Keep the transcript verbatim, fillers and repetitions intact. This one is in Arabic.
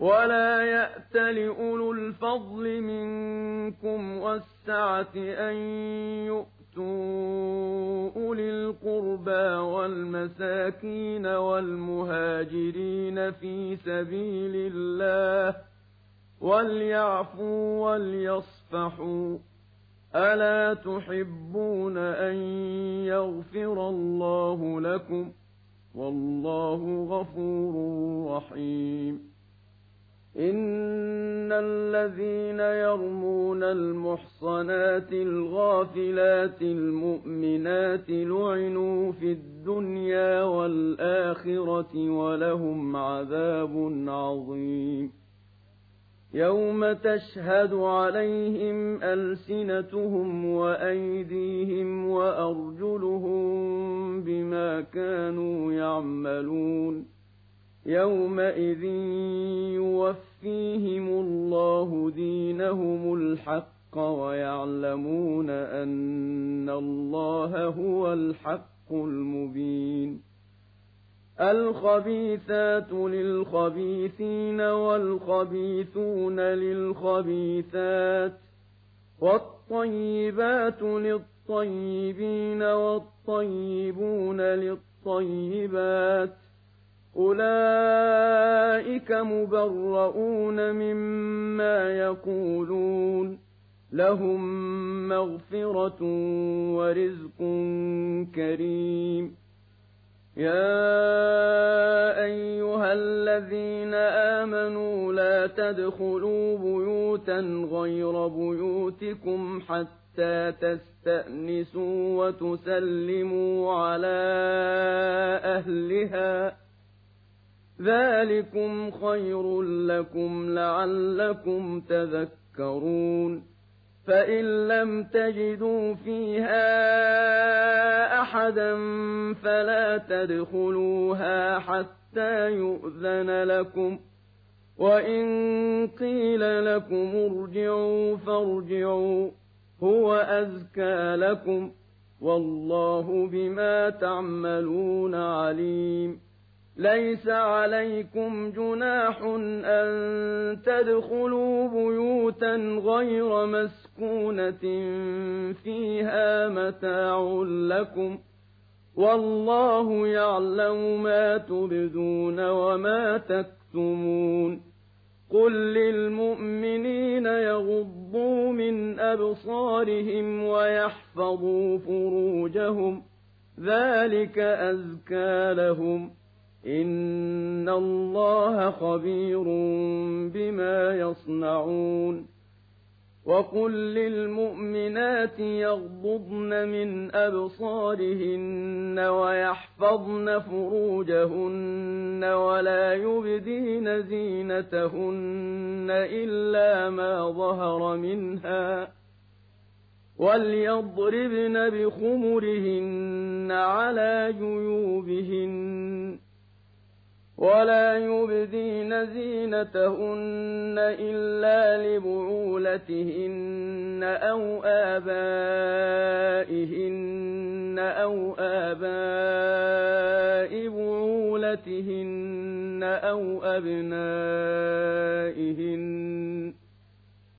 ولا يأت لأولو الفضل منكم والسعة أن يؤتوا أولي القربى والمساكين والمهاجرين في سبيل الله وليعفوا وليصفحوا ألا تحبون أن يغفر الله لكم والله غفور رحيم إن الذين يرمون المحصنات الغافلات المؤمنات لعنوا في الدنيا والآخرة ولهم عذاب عظيم يوم تشهد عليهم ألسنتهم وأيديهم وأرجلهم بما كانوا يعملون يومئذ يوفيهم الله دينهم الحق ويعلمون أن الله هو الحق المبين الخبيثات للخبيثين والخبيثون للخبيثات والطيبات للطيبين والطيبون للطيبات أولئك مبرؤون مما يقولون لهم مغفرة ورزق كريم يا أيها الذين آمنوا لا تدخلوا بيوتا غير بيوتكم حتى تستأنسوا وتسلموا على أهلها ذلكم خير لكم لعلكم تذكرون فإن لم تجدوا فيها أحدا فلا تدخلوها حتى يؤذن لكم وإن قيل لكم ارجعوا فارجعوا هو أزكى لكم والله بما تعملون عليم ليس عليكم جناح أن تدخلوا بيوتا غير مسكونة فيها متاع لكم والله يعلم ما تبدون وما تكتمون قل للمؤمنين يغضوا من أبصارهم ويحفظوا فروجهم ذلك أزكى لهم إن الله خبير بما يصنعون وقل للمؤمنات يغضضن من أبصارهن ويحفظن فروجهن ولا يبدين زينتهن إلا ما ظهر منها وليضربن بخمرهن على جيوبهن ولا يبدين زينتهن إلا لبعولتهن أو آبائهن أو آباء بعولتهن أو أبنائهن